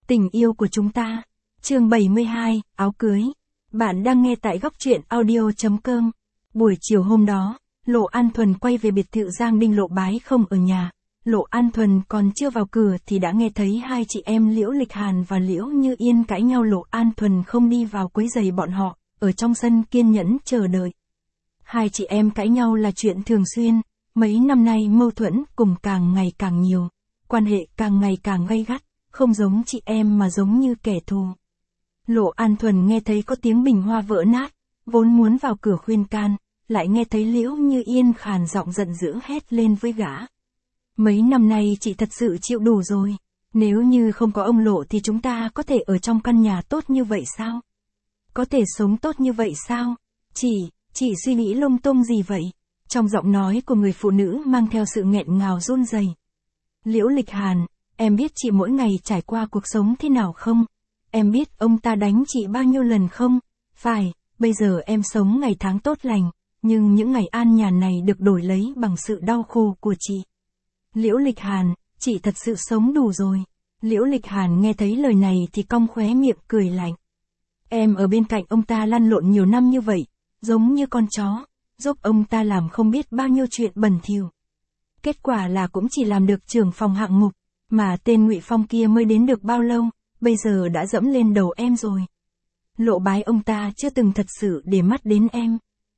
Tình yêu của chúng ta. Chương 72, áo cưới. Bạn đang nghe tại góc truyện audio.com. Buổi chiều hôm đó, Lộ An Thuần quay về biệt thự Giang Đinh. Lộ Bái không ở nhà. Lộ An Thuần còn chưa vào cửa thì đã nghe thấy hai chị em Liễu Lịch Hàn và Liễu Như Yên cãi nhau. Lộ An Thuần không đi vào quấy rầy bọn họ, ở trong sân kiên nhẫn chờ đợi. Hai chị em cãi nhau là chuyện thường xuyên, mấy năm nay mâu thuẫn cùng càng ngày càng nhiều, quan hệ càng ngày càng gay gắt, không giống chị em mà giống như kẻ thù. Lộ An Thuần nghe thấy có tiếng bình hoa vỡ nát, vốn muốn vào cửa khuyên can, lại nghe thấy Liễu Như Yên khàn giọng giận dữ hét lên với gã. Mấy năm nay chị thật sự chịu đủ rồi, nếu như không có ông Lộ thì chúng ta có thể ở trong căn nhà tốt như vậy sao? Có thể sống tốt như vậy sao? Chị suy nghĩ lung tung gì vậy? Trong giọng nói của người phụ nữ mang theo sự nghẹn ngào run rẩy. Liễu Lịch Hàn, em biết chị mỗi ngày trải qua cuộc sống thế nào không? Em biết ông ta đánh chị bao nhiêu lần không? Phải, bây giờ em sống ngày tháng tốt lành, nhưng những ngày an nhàn này được đổi lấy bằng sự đau khổ của chị. Liễu Lịch Hàn, chị thật sự sống đủ rồi. Liễu Lịch Hàn nghe thấy lời này thì cong khóe miệng cười lạnh. Em ở bên cạnh ông ta lăn lộn nhiều năm như vậy, giống như con chó, giúp ông ta làm không biết bao nhiêu chuyện bẩn thỉu. Kết quả là cũng chỉ làm được trưởng phòng hạng mục, mà tên Ngụy Phong kia mới đến được bao lâu, bây giờ đã dẫm lên đầu em rồi. Lộ Bái ông ta chưa từng thật sự để mắt đến em.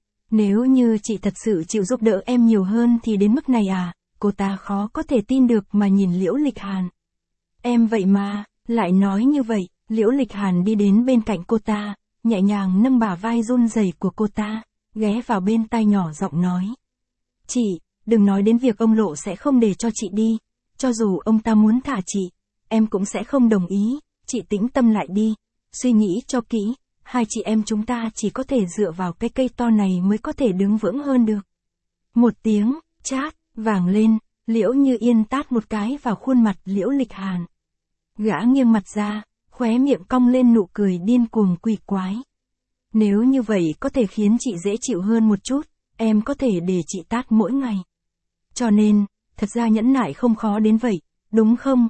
Nếu như chị thật sự chịu giúp đỡ em nhiều hơn thì đến mức này à? Cô ta khó có thể tin được mà nhìn Liễu Lịch Hàn. Em vậy mà, lại nói như vậy. Liễu Lịch Hàn đi đến bên cạnh cô ta, nhẹ nhàng nâng bả vai run rẩy của cô ta, ghé vào bên tai nhỏ giọng nói. Chị, đừng nói đến việc ông Lộ sẽ không để cho chị đi, cho dù ông ta muốn thả chị, em cũng sẽ không đồng ý, chị tĩnh tâm lại đi, suy nghĩ cho kỹ, hai chị em chúng ta chỉ có thể dựa vào cái cây to này mới có thể đứng vững hơn được. Một tiếng, chát, vang lên, Liễu Như Yên tát một cái vào khuôn mặt Liễu Lịch Hàn. Gã nghiêng mặt ra, khóe miệng cong lên nụ cười điên cuồng quỷ quái. Nếu như vậy có thể khiến chị dễ chịu hơn một chút, em có thể để chị tát mỗi ngày. Cho nên, thật ra nhẫn nại không khó đến vậy, đúng không?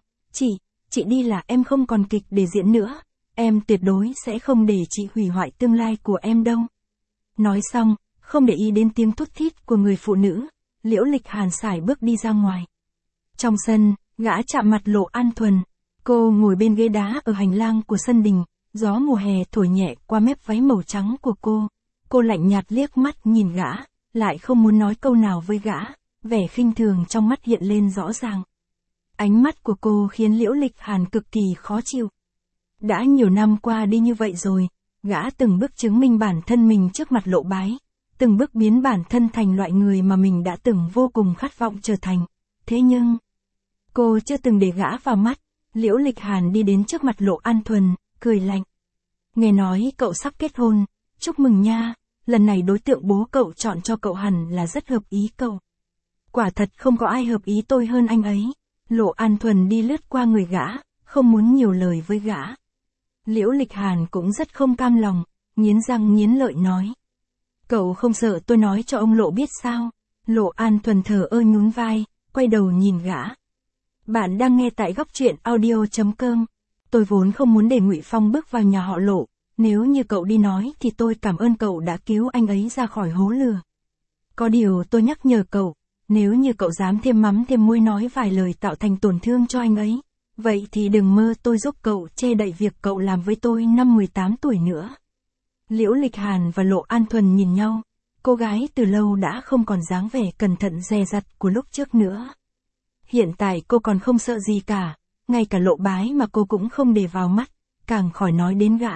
Chị đi là em không còn kịch để diễn nữa, em tuyệt đối sẽ không để chị hủy hoại tương lai của em đâu. Nói xong, không để ý đến tiếng thút thít của người phụ nữ, Liễu Lịch Hàn sải bước đi ra ngoài. Trong sân, gã chạm mặt Lộ An Thuần. Cô ngồi bên ghế đá ở hành lang của sân đình, gió mùa hè thổi nhẹ qua mép váy màu trắng của cô. Cô lạnh nhạt liếc mắt nhìn gã, lại không muốn nói câu nào với gã, vẻ khinh thường trong mắt hiện lên rõ ràng. Ánh mắt của cô khiến Liễu Lịch Hàn cực kỳ khó chịu. Đã nhiều năm qua đi như vậy rồi, gã từng bước chứng minh bản thân mình trước mặt Lộ Bái, từng bước biến bản thân thành loại người mà mình đã từng vô cùng khát vọng trở thành. Thế nhưng, cô chưa từng để gã vào mắt. Liễu Lịch Hàn đi đến trước mặt Lộ An Thuần, cười lạnh. Nghe nói cậu sắp kết hôn, chúc mừng nha, lần này đối tượng bố cậu chọn cho cậu hẳn là rất hợp ý cậu. Quả thật không có ai hợp ý tôi hơn anh ấy. Lộ An Thuần đi lướt qua người gã, không muốn nhiều lời với gã. Liễu Lịch Hàn cũng rất không cam lòng, nghiến răng nghiến lợi nói. Cậu không sợ tôi nói cho ông Lộ biết sao? Lộ An Thuần thờ ơ nhún vai, quay đầu nhìn gã. Bạn đang nghe tại góc truyện audio.com. Tôi vốn không muốn để Ngụy Phong bước vào nhà họ Lộ, nếu như cậu đi nói thì tôi cảm ơn cậu đã cứu anh ấy ra khỏi hố lửa. Có điều tôi nhắc nhở cậu, nếu như cậu dám thêm mắm thêm muối nói vài lời tạo thành tổn thương cho anh ấy, vậy thì đừng mơ tôi giúp cậu che đậy việc cậu làm với tôi năm 18 tuổi nữa. Liễu Lịch Hàn và Lộ An Thuần nhìn nhau, cô gái từ lâu đã không còn dáng vẻ cẩn thận dè dặt của lúc trước nữa. Hiện tại cô còn không sợ gì cả, ngay cả Lộ Bái mà cô cũng không để vào mắt, càng khỏi nói đến gã.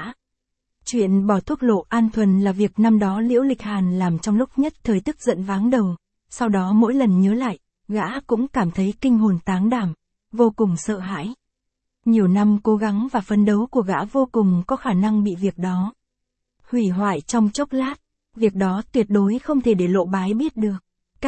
Chuyện bỏ thuốc Lộ An Thuần là việc năm đó Liễu Lịch Hàn làm trong lúc nhất thời tức giận váng đầu, sau đó mỗi lần nhớ lại, gã cũng cảm thấy kinh hồn táng đảm, vô cùng sợ hãi. Nhiều năm cố gắng và phấn đấu của gã vô cùng có khả năng bị việc đó hủy hoại trong chốc lát, việc đó tuyệt đối không thể để Lộ Bái biết được.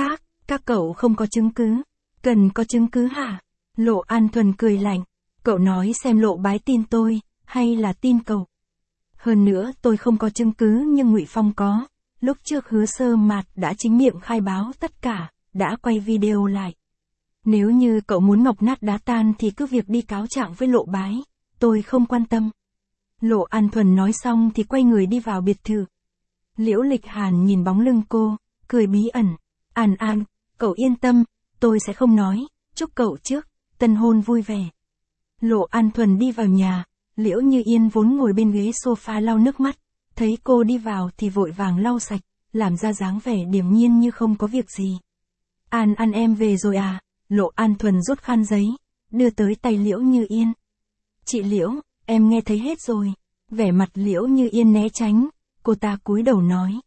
Các cậu không có chứng cứ. Cần có chứng cứ hả? Lộ An Thuần cười lạnh. Cậu nói xem Lộ Bái tin tôi, hay là tin cậu? Hơn nữa tôi không có chứng cứ nhưng Ngụy Phong có. Lúc trước Hứa Sơ Mạt đã chính miệng khai báo tất cả, đã quay video lại. Nếu như cậu muốn ngọc nát đá tan thì cứ việc đi cáo trạng với Lộ Bái. tôi không quan tâm. Lộ An Thuần nói xong thì quay người đi vào biệt thự. Liễu Lịch Hàn nhìn bóng lưng cô, cười bí ẩn. An An, cậu yên tâm, tôi sẽ không nói, chúc cậu trước, tân hôn vui vẻ. Lộ An Thuần đi vào nhà, Liễu Như Yên vốn ngồi bên ghế sofa lau nước mắt, thấy cô đi vào thì vội vàng lau sạch, làm ra dáng vẻ điềm nhiên như không có việc gì. An An em về rồi à? Lộ An Thuần rút khăn giấy, đưa tới tay Liễu Như Yên. Chị Liễu, em nghe thấy hết rồi. Vẻ mặt Liễu Như Yên né tránh, cô ta cúi đầu nói.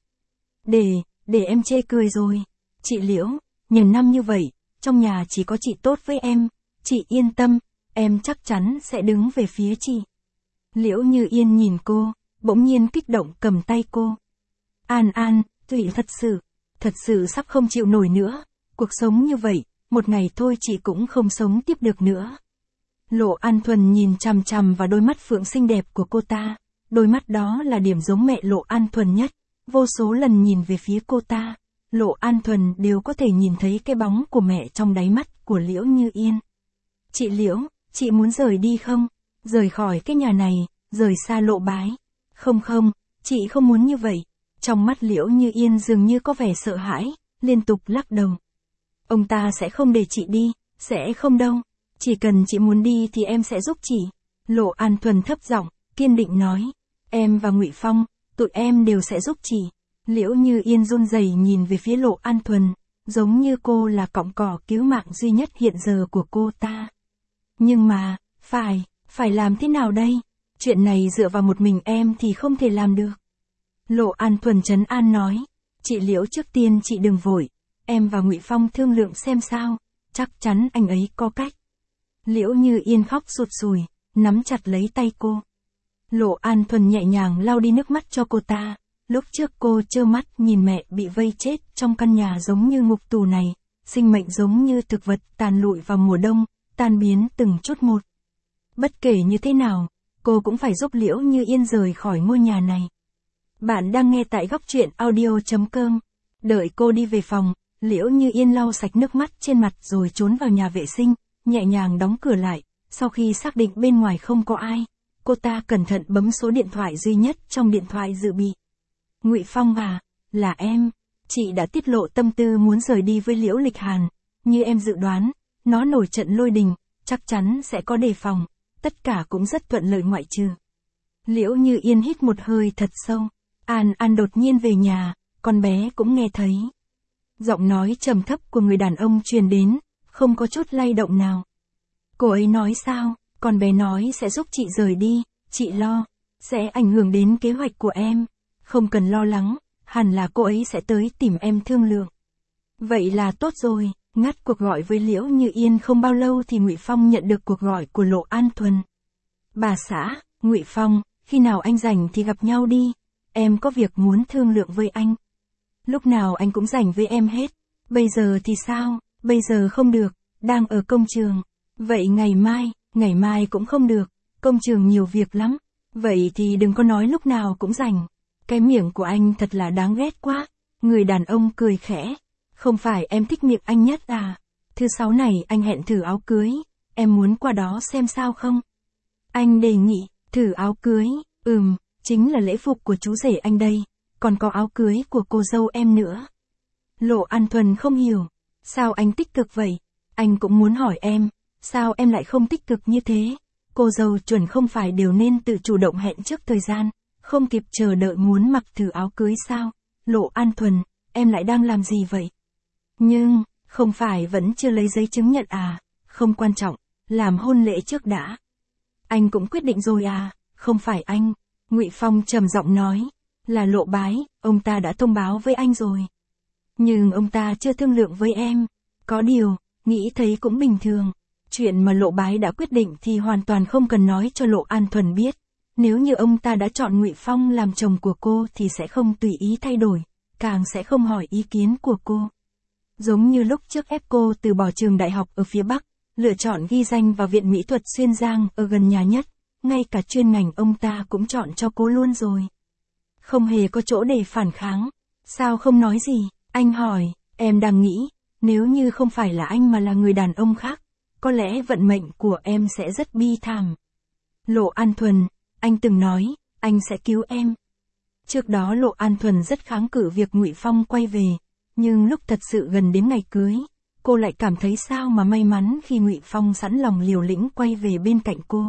Để em chê cười rồi. Chị Liễu, nhiều năm như vậy, trong nhà chỉ có chị tốt với em, chị yên tâm, em chắc chắn sẽ đứng về phía chị. Liễu Như Yên nhìn cô, bỗng nhiên kích động cầm tay cô. An An, Thủy thật sự sắp không chịu nổi nữa, cuộc sống như vậy, một ngày thôi chị cũng không sống tiếp được nữa. Lộ An Thuần nhìn chằm chằm vào đôi mắt phượng xinh đẹp của cô ta, đôi mắt đó là điểm giống mẹ Lộ An Thuần nhất, vô số lần nhìn về phía cô ta, Lộ An Thuần đều có thể nhìn thấy cái bóng của mẹ trong đáy mắt của Liễu Như Yên. Chị Liễu, chị muốn rời đi không? Rời khỏi cái nhà này, rời xa Lộ Bái. Không, chị không muốn như vậy. Trong mắt Liễu Như Yên dường như có vẻ sợ hãi, liên tục lắc đầu. Ông ta sẽ không để chị đi, sẽ không đâu. Chỉ cần chị muốn đi thì em sẽ giúp chị. Lộ An Thuần thấp giọng, kiên định nói. Em và Ngụy Phong, tụi em đều sẽ giúp chị. Liễu Như Yên run rẩy nhìn về phía Lộ An Thuần, giống như cô là cọng cỏ cứu mạng duy nhất hiện giờ của cô ta. Nhưng mà, phải làm thế nào đây? Chuyện này dựa vào một mình em thì không thể làm được. Lộ An Thuần trấn an nói, chị Liễu trước tiên chị đừng vội, em và Ngụy Phong thương lượng xem sao, chắc chắn anh ấy có cách. Liễu Như Yên khóc sụt sùi, nắm chặt lấy tay cô. Lộ An Thuần nhẹ nhàng lau đi nước mắt cho cô ta, lúc trước cô trơ mắt nhìn mẹ bị vây chết trong căn nhà giống như ngục tù này, sinh mệnh giống như thực vật tàn lụi vào mùa đông, tan biến từng chút một. Bất kể như thế nào, cô cũng phải giúp Liễu Như Yên rời khỏi ngôi nhà này. Bạn đang nghe tại góc truyện audio.com. Đợi cô đi về phòng, Liễu Như Yên lau sạch nước mắt trên mặt rồi trốn vào nhà vệ sinh, nhẹ nhàng đóng cửa lại, sau khi xác định bên ngoài không có ai, cô ta cẩn thận bấm số điện thoại duy nhất trong điện thoại dự bị. Ngụy Phong à, là em, chị đã tiết lộ tâm tư muốn rời đi với Liễu Lịch Hàn, như em dự đoán, nó nổi trận lôi đình, chắc chắn sẽ có đề phòng, tất cả cũng rất thuận lợi ngoại trừ. Liễu Như Yên hít một hơi thật sâu, An An đột nhiên về nhà, con bé cũng nghe thấy. Giọng nói trầm thấp của người đàn ông truyền đến, không có chút lay động nào. Cô ấy nói sao? Con bé nói sẽ giúp chị rời đi, chị lo, sẽ ảnh hưởng đến kế hoạch của em. Không cần lo lắng, hẳn là cô ấy sẽ tới tìm em thương lượng. Vậy là tốt rồi. Ngắt cuộc gọi với Liễu Như Yên không bao lâu thì Ngụy Phong nhận được cuộc gọi của Lộ An Thuần. Bà xã, Ngụy Phong, khi nào anh rảnh thì gặp nhau đi, em có việc muốn thương lượng với anh. Lúc nào anh cũng rảnh với em hết. Bây giờ thì sao? Bây giờ không được, đang ở công trường. Vậy ngày mai cũng không được, công trường nhiều việc lắm. Vậy thì đừng có nói lúc nào cũng rảnh. Cái miệng của anh thật là đáng ghét quá. Người đàn ông cười khẽ. Không phải em thích miệng anh nhất à? Thứ 6 này anh hẹn thử áo cưới, em muốn qua đó xem sao không? Anh đề nghị, thử áo cưới, chính là lễ phục của chú rể anh đây, còn có áo cưới của cô dâu em nữa. Lộ An Thuần không hiểu, sao anh tích cực vậy? Anh cũng muốn hỏi em, sao em lại không tích cực như thế? Cô dâu chuẩn không phải đều nên tự chủ động hẹn trước thời gian, không kịp chờ đợi muốn mặc thử áo cưới sao? Lộ An Thuần, em lại đang làm gì vậy? Nhưng, không phải vẫn chưa lấy giấy chứng nhận à? Không quan trọng, làm hôn lễ trước đã. Anh cũng quyết định rồi à? Không phải anh. Ngụy Phong trầm giọng nói, là Lộ Bái, ông ta đã thông báo với anh rồi. Nhưng ông ta chưa thương lượng với em. Có điều, nghĩ thấy cũng bình thường. Chuyện mà Lộ Bái đã quyết định thì hoàn toàn không cần nói cho Lộ An Thuần biết. Nếu như ông ta đã chọn Ngụy Phong làm chồng của cô thì sẽ không tùy ý thay đổi, càng sẽ không hỏi ý kiến của cô. Giống như lúc trước ép cô từ bỏ trường đại học ở phía Bắc, lựa chọn ghi danh vào Viện Mỹ thuật Xuyên Giang ở gần nhà nhất, ngay cả chuyên ngành ông ta cũng chọn cho cô luôn rồi. Không hề có chỗ để phản kháng. Sao không nói gì? Anh hỏi, em đang nghĩ, nếu như không phải là anh mà là người đàn ông khác, có lẽ vận mệnh của em sẽ rất bi thảm. Lộ An Thuần, anh từng nói, anh sẽ cứu em. Trước đó Lộ An Thuần rất kháng cự việc Ngụy Phong quay về, nhưng lúc thật sự gần đến ngày cưới, cô lại cảm thấy sao mà may mắn khi Ngụy Phong sẵn lòng liều lĩnh quay về bên cạnh cô.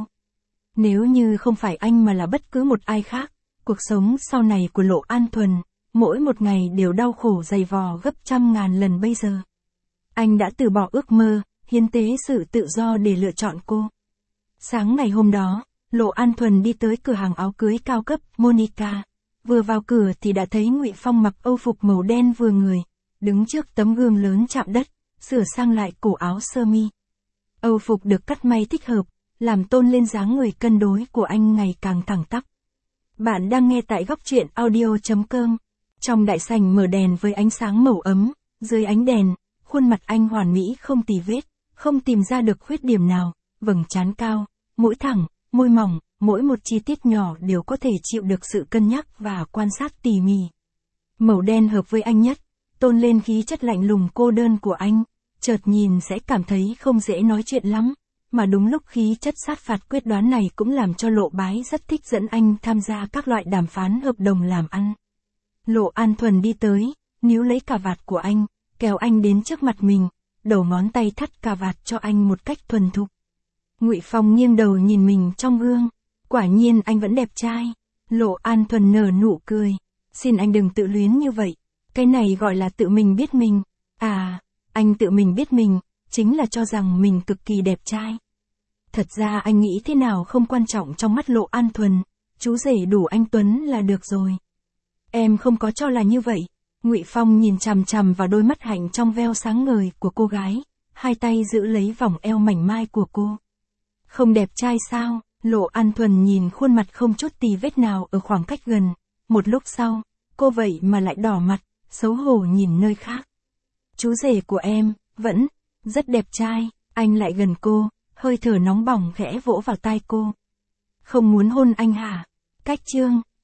Nếu như không phải anh mà là bất cứ một ai khác, cuộc sống sau này của Lộ An Thuần, mỗi một ngày đều đau khổ dày vò gấp trăm ngàn lần bây giờ. Anh đã từ bỏ ước mơ, hiến tế sự tự do để lựa chọn cô. Sáng ngày hôm đó, Lộ An Thuần đi tới cửa hàng áo cưới cao cấp Monica. Vừa vào cửa thì đã thấy Ngụy Phong mặc âu phục màu đen vừa người, đứng trước tấm gương lớn chạm đất, sửa sang lại cổ áo sơ mi. Âu phục được cắt may thích hợp, làm tôn lên dáng người cân đối của anh ngày càng thẳng tắp. Bạn đang nghe tại góc truyện audio.com. Trong đại sảnh mở đèn với ánh sáng màu ấm, dưới ánh đèn, khuôn mặt anh hoàn mỹ không tì vết, không tìm ra được khuyết điểm nào, vầng trán cao, mũi thẳng, môi mỏng, mỗi một chi tiết nhỏ đều có thể chịu được sự cân nhắc và quan sát tỉ mỉ. Màu đen hợp với anh nhất, tôn lên khí chất lạnh lùng cô đơn của anh, chợt nhìn sẽ cảm thấy không dễ nói chuyện lắm, mà đúng lúc khí chất sát phạt quyết đoán này cũng làm cho Lộ Bái rất thích dẫn anh tham gia các loại đàm phán hợp đồng làm ăn. Lộ An Thuần đi tới, níu lấy cà vạt của anh, kéo anh đến trước mặt mình, đầu ngón tay thắt cà vạt cho anh một cách thuần thục. Ngụy Phong nghiêng đầu nhìn mình trong gương, quả nhiên anh vẫn đẹp trai. Lộ An Thuần nở nụ cười, xin anh đừng tự luyến như vậy, cái này gọi là tự mình biết mình. À, anh tự mình biết mình, chính là cho rằng mình cực kỳ đẹp trai. Thật ra anh nghĩ thế nào không quan trọng trong mắt Lộ An Thuần, chú rể đủ anh tuấn là được rồi. Em không có cho là như vậy. Ngụy Phong nhìn chằm chằm vào đôi mắt hạnh trong veo sáng ngời của cô gái, hai tay giữ lấy vòng eo mảnh mai của cô. Không đẹp trai sao? Lộ An Thuần nhìn khuôn mặt không chút tì vết nào ở khoảng cách gần, một lúc sau, cô vậy mà lại đỏ mặt, xấu hổ nhìn nơi khác. Chú rể của em, vẫn, rất đẹp trai. Anh lại gần cô, hơi thở nóng bỏng khẽ vỗ vào tai cô. Không muốn hôn anh hả? Cách chương